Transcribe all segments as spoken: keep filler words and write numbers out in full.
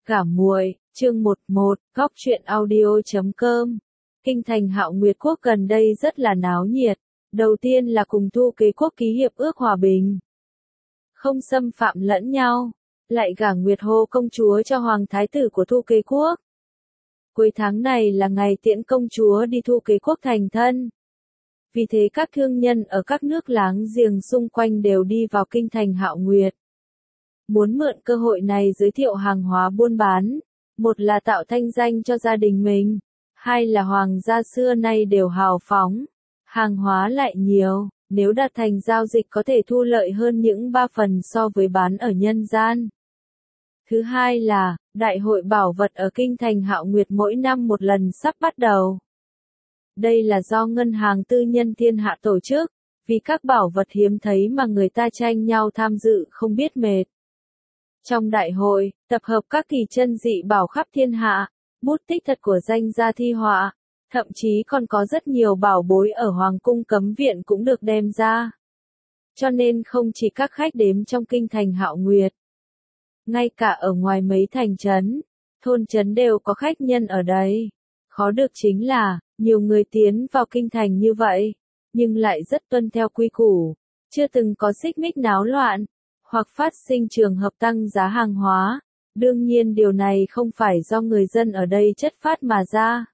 Cả muội, chương mười một, góc truyện audio chấm com. Kinh thành Hạo Nguyệt Quốc gần đây rất là náo nhiệt. Đầu tiên là cùng Thu Kế Quốc ký hiệp ước hòa bình, không xâm phạm lẫn nhau, lại gả Nguyệt Hồ công chúa cho hoàng thái tử của Thu Kế Quốc. Cuối tháng này là ngày tiễn công chúa đi Thu Kế Quốc thành thân. Vì thế các thương nhân ở các nước láng giềng xung quanh đều đi vào kinh thành Hạo Nguyệt, muốn mượn cơ hội này giới thiệu hàng hóa buôn bán, một là tạo thanh danh cho gia đình mình, hai là hoàng gia xưa nay đều hào phóng, hàng hóa lại nhiều, nếu đặt thành giao dịch có thể thu lợi hơn những ba phần so với bán ở nhân gian. Thứ hai là, đại hội bảo vật ở kinh thành Hạo Nguyệt mỗi năm một lần sắp bắt đầu. Đây là do ngân hàng tư nhân thiên hạ tổ chức, vì các bảo vật hiếm thấy mà người ta tranh nhau tham dự không biết mệt. Trong đại hội, tập hợp các kỳ chân dị bảo khắp thiên hạ, bút tích thật của danh gia thi họa, thậm chí còn có rất nhiều bảo bối ở Hoàng cung cấm viện cũng được đem ra. Cho nên không chỉ các khách đếm trong kinh thành Hạo Nguyệt, ngay cả ở ngoài mấy thành trấn, thôn trấn đều có khách nhân ở đây. Khó được chính là, nhiều người tiến vào kinh thành như vậy, nhưng lại rất tuân theo quy củ, chưa từng có xích mích náo loạn, hoặc phát sinh trường hợp tăng giá hàng hóa. Đương nhiên điều này không phải do người dân ở đây chất phát mà ra.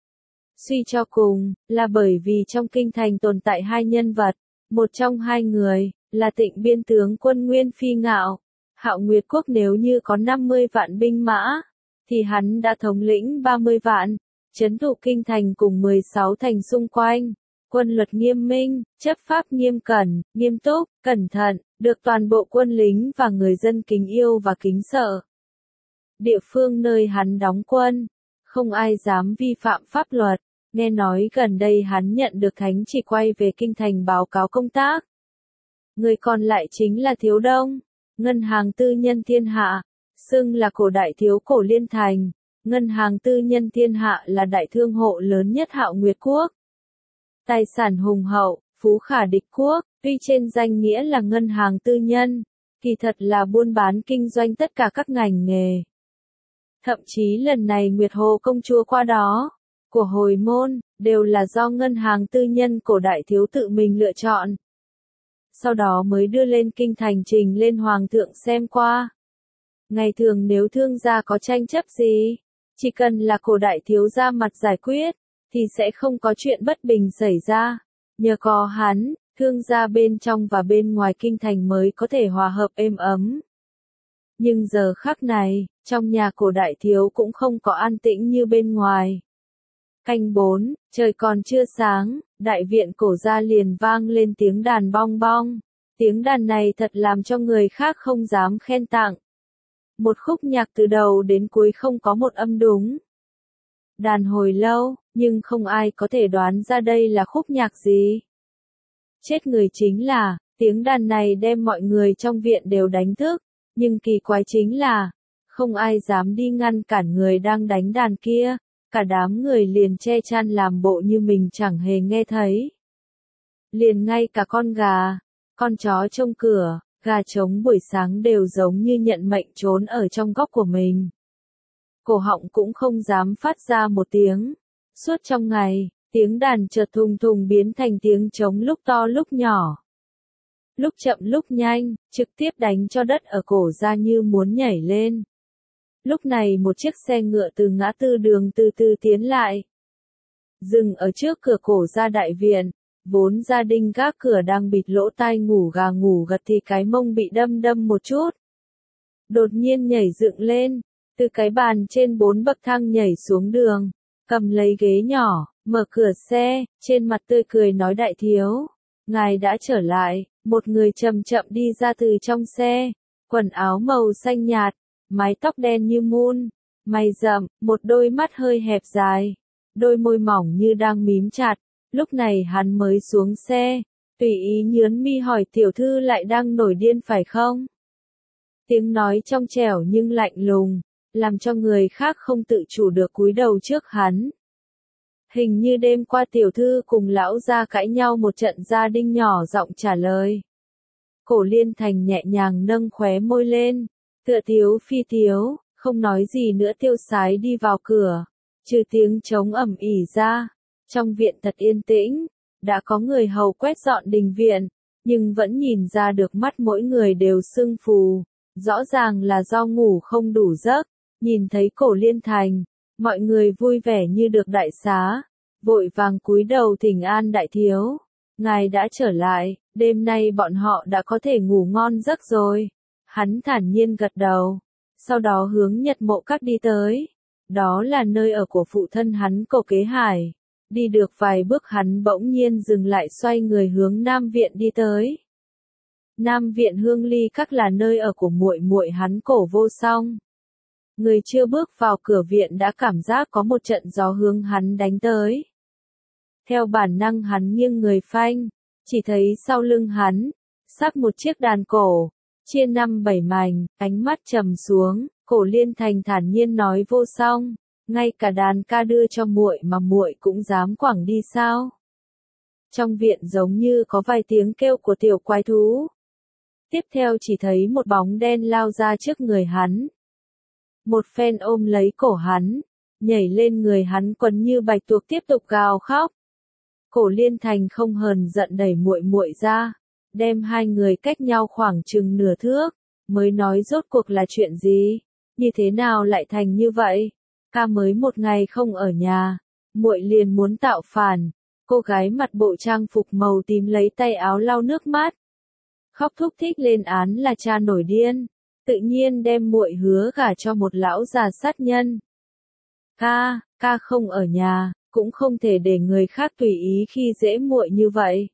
Suy cho cùng, là bởi vì trong kinh thành tồn tại hai nhân vật, một trong hai người, là Tịnh Biên tướng quân Nguyên Phi Ngạo. Hạo Nguyệt Quốc nếu như có năm mươi vạn binh mã, thì hắn đã thống lĩnh ba mươi vạn, trấn thủ kinh thành cùng mười sáu thành xung quanh. Quân luật nghiêm minh, chấp pháp nghiêm cẩn, nghiêm túc, cẩn thận, được toàn bộ quân lính và người dân kính yêu và kính sợ. Địa phương nơi hắn đóng quân, không ai dám vi phạm pháp luật. Nghe nói gần đây hắn nhận được thánh chỉ quay về kinh thành báo cáo công tác. Người còn lại chính là Thiếu Đông, ngân hàng tư nhân thiên hạ, xưng là cổ đại thiếu cổ liên thành. Ngân hàng tư nhân thiên hạ là đại thương hộ lớn nhất Hạo Nguyệt Quốc. Tài sản hùng hậu, phú khả địch quốc, tuy trên danh nghĩa là ngân hàng tư nhân, kỳ thật là buôn bán kinh doanh tất cả các ngành nghề. Thậm chí lần này Nguyệt Hồ công chúa qua đó, của hồi môn, đều là do ngân hàng tư nhân cổ đại thiếu tự mình lựa chọn. Sau đó mới đưa lên kinh thành trình lên hoàng thượng xem qua. Ngày thường nếu thương gia có tranh chấp gì, chỉ cần là cổ đại thiếu ra mặt giải quyết, thì sẽ không có chuyện bất bình xảy ra. Nhờ có hắn, thương gia bên trong và bên ngoài kinh thành mới có thể hòa hợp êm ấm. Nhưng giờ khắc này, trong nhà cổ đại thiếu cũng không có an tĩnh như bên ngoài. Canh bốn, trời còn chưa sáng, đại viện cổ gia liền vang lên tiếng đàn bong bong. Tiếng đàn này thật làm cho người khác không dám khen tặng. Một khúc nhạc từ đầu đến cuối không có một âm đúng. Đàn hồi lâu, nhưng không ai có thể đoán ra đây là khúc nhạc gì. Chết người chính là, tiếng đàn này đem mọi người trong viện đều đánh thức, nhưng kỳ quái chính là, không ai dám đi ngăn cản người đang đánh đàn kia, cả đám người liền che chắn làm bộ như mình chẳng hề nghe thấy. Liền ngay cả con gà, con chó trông cửa, gà trống buổi sáng đều giống như nhận mệnh trốn ở trong góc của mình. Cổ họng cũng không dám phát ra một tiếng. Suốt trong ngày, tiếng đàn chợt thùng thùng biến thành tiếng trống lúc to lúc nhỏ. Lúc chậm lúc nhanh, trực tiếp đánh cho đất ở cổ ra như muốn nhảy lên. Lúc này một chiếc xe ngựa từ ngã tư đường từ từ tiến lại. Dừng ở trước cửa cổ ra đại viện, vốn gia đình gác cửa đang bịt lỗ tai ngủ gà ngủ gật thì cái mông bị đâm đâm một chút. Đột nhiên nhảy dựng lên, từ cái bàn trên bốn bậc thang nhảy xuống đường, cầm lấy ghế nhỏ, mở cửa xe, trên mặt tươi cười nói đại thiếu, ngài đã trở lại. Một người chậm chậm đi ra từ trong xe, quần áo màu xanh nhạt, mái tóc đen như mun, mày rậm, một đôi mắt hơi hẹp dài, đôi môi mỏng như đang mím chặt. Lúc này hắn mới xuống xe, tùy ý nhớn mi hỏi tiểu thư lại đang nổi điên phải không? Tiếng nói trong trẻo nhưng lạnh lùng, làm cho người khác không tự chủ được cúi đầu trước hắn. Hình như đêm qua tiểu thư cùng lão gia cãi nhau một trận, gia đình nhỏ giọng trả lời. Cổ Liên Thành nhẹ nhàng nâng khóe môi lên, tựa thiếu phi thiếu, không nói gì nữa tiêu sái đi vào cửa, trừ tiếng trống ầm ĩ ra. Trong viện thật yên tĩnh, đã có người hầu quét dọn đình viện, nhưng vẫn nhìn ra được mắt mỗi người đều sưng phù, rõ ràng là do ngủ không đủ giấc. Nhìn thấy Cổ Liên Thành, mọi người vui vẻ như được đại xá, vội vàng cúi đầu thỉnh an đại thiếu. Ngài đã trở lại, đêm nay bọn họ đã có thể ngủ ngon giấc rồi. Hắn thản nhiên gật đầu, sau đó hướng Nhật Mộ Các đi tới. Đó là nơi ở của phụ thân hắn Cổ Kế Hải. Đi được vài bước hắn bỗng nhiên dừng lại xoay người hướng Nam Viện đi tới. Nam Viện Hương Ly Các là nơi ở của muội muội hắn Cổ Vô Song. Người chưa bước vào cửa viện đã cảm giác có một trận gió hướng hắn đánh tới. Theo bản năng hắn nghiêng người phanh, chỉ thấy sau lưng hắn, sắc một chiếc đàn cổ, chia năm bảy mảnh, ánh mắt trầm xuống, Cổ Liên Thành thản nhiên nói Vô Song, ngay cả đàn ca đưa cho muội mà muội cũng dám quẳng đi sao? Trong viện giống như có vài tiếng kêu của tiểu quái thú. Tiếp theo chỉ thấy một bóng đen lao ra trước người hắn. Một phen ôm lấy cổ hắn, nhảy lên người hắn quấn như bạch tuộc tiếp tục gào khóc. Cổ Liên Thành không hờn giận đẩy muội muội ra, đem hai người cách nhau khoảng chừng nửa thước, mới nói rốt cuộc là chuyện gì, như thế nào lại thành như vậy? Ca mới một ngày không ở nhà, muội liền muốn tạo phản. Cô gái mặc bộ trang phục màu tím lấy tay áo lau nước mắt, khóc thúc thích lên án là cha nổi điên, tự nhiên đem muội hứa gả cho một lão già sát nhân. Ca, ca không ở nhà, cũng không thể để người khác tùy ý khi dễ muội như vậy.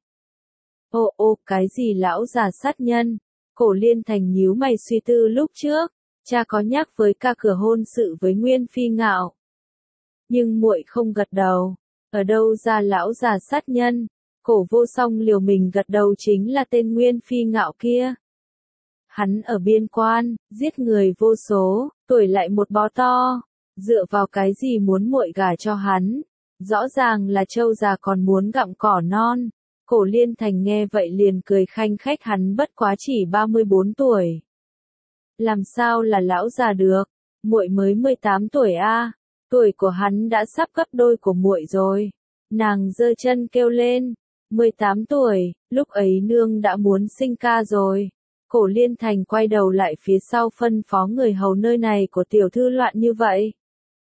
Ô ô, cái gì lão già sát nhân? Cổ Liên Thành nhíu mày suy tư lúc trước, cha có nhắc với ca cửa hôn sự với Nguyên Phi Ngạo. Nhưng muội không gật đầu, ở đâu ra lão già sát nhân? Cổ Vô Song liều mình gật đầu chính là tên Nguyên Phi Ngạo kia. Hắn ở biên quan, giết người vô số, tuổi lại một bó to, dựa vào cái gì muốn muội gả cho hắn? Rõ ràng là trâu già còn muốn gặm cỏ non. Cổ Liên Thành nghe vậy liền cười khanh khách, hắn bất quá chỉ ba mươi bốn tuổi. Làm sao là lão già được, muội mới mười tám tuổi a, tuổi của hắn đã sắp gấp đôi của muội rồi. Nàng giơ chân kêu lên, mười tám tuổi, lúc ấy nương đã muốn sinh ca rồi. Cổ Liên Thành quay đầu lại phía sau phân phó người hầu nơi này của tiểu thư loạn như vậy.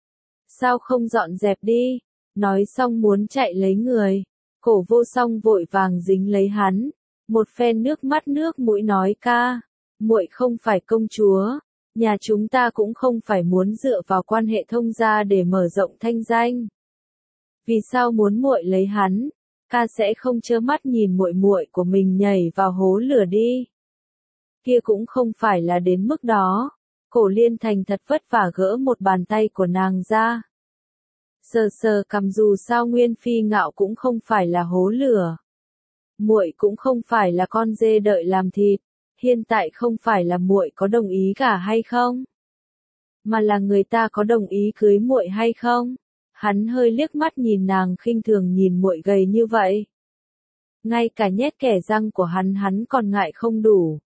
Sao không dọn dẹp đi? Nói xong muốn chạy lấy người. Cổ Vô Song vội vàng dính lấy hắn, một phen nước mắt nước mũi nói ca, muội không phải công chúa, nhà chúng ta cũng không phải muốn dựa vào quan hệ thông gia để mở rộng thanh danh. Vì sao muốn muội lấy hắn? Ca sẽ không trơ mắt nhìn muội muội của mình nhảy vào hố lửa đi. Kia cũng không phải là đến mức đó. Cổ Liên Thành thật vất vả gỡ một bàn tay của nàng ra. Sờ sờ cằm, dù sao Nguyên Phi Ngạo cũng không phải là hố lửa. Muội cũng không phải là con dê đợi làm thịt, hiện tại không phải là muội có đồng ý cả hay không? Mà là người ta có đồng ý cưới muội hay không? Hắn hơi liếc mắt nhìn nàng khinh thường nhìn muội gầy như vậy. Ngay cả nhét kẻ răng của hắn hắn còn ngại không đủ.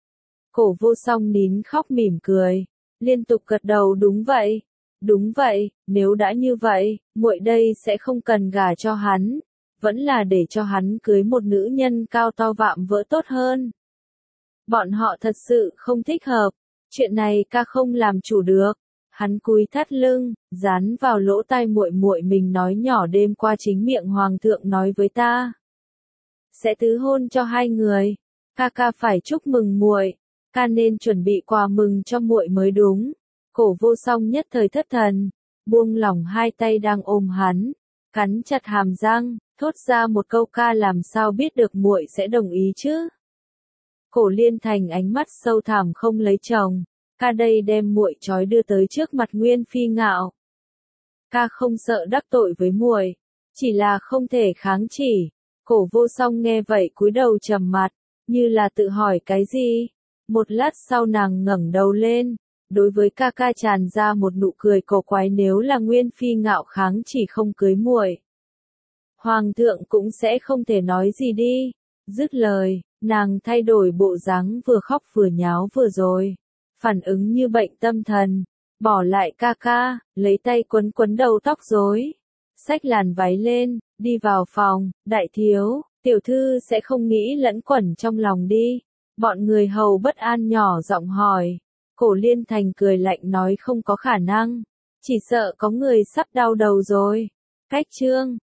Cổ Vô Song nín khóc mỉm cười, liên tục gật đầu đúng vậy. Đúng vậy, nếu đã như vậy, muội đây sẽ không cần gả cho hắn, vẫn là để cho hắn cưới một nữ nhân cao to vạm vỡ tốt hơn. Bọn họ thật sự không thích hợp, chuyện này ca không làm chủ được. Hắn cúi thắt lưng, dán vào lỗ tai muội muội mình nói nhỏ, đêm qua chính miệng hoàng thượng nói với ta, sẽ tứ hôn cho hai người. Ca ca phải chúc mừng muội, ca nên chuẩn bị quà mừng cho muội mới đúng. Cổ Vô Song nhất thời thất thần, buông lỏng hai tay đang ôm hắn, cắn chặt hàm răng, thốt ra một câu ca làm sao biết được muội sẽ đồng ý chứ? Cổ Liên Thành ánh mắt sâu thẳm không lấy chồng, ca đây đem muội trói đưa tới trước mặt Nguyên Phi Ngạo. Ca không sợ đắc tội với muội, chỉ là không thể kháng chỉ. Cổ Vô Song nghe vậy cúi đầu trầm mặt, như là tự hỏi cái gì. Một lát sau nàng ngẩng đầu lên, đối với ca ca tràn ra một nụ cười cổ quái, nếu là Nguyên Phi Ngạo kháng chỉ không cưới muội, hoàng thượng cũng sẽ không thể nói gì đi. Dứt lời, nàng thay đổi bộ dáng vừa khóc vừa nháo vừa rồi, phản ứng như bệnh tâm thần, Bỏ lại ca ca, lấy tay quấn quấn đầu tóc rối. Xách làn váy lên, đi vào phòng, đại thiếu, tiểu thư sẽ không nghĩ lẫn quẩn trong lòng đi. Bọn người hầu bất an nhỏ giọng hỏi. Cổ Liên Thành cười lạnh nói không có khả năng. Chỉ sợ có người sắp đau đầu rồi. Cách chương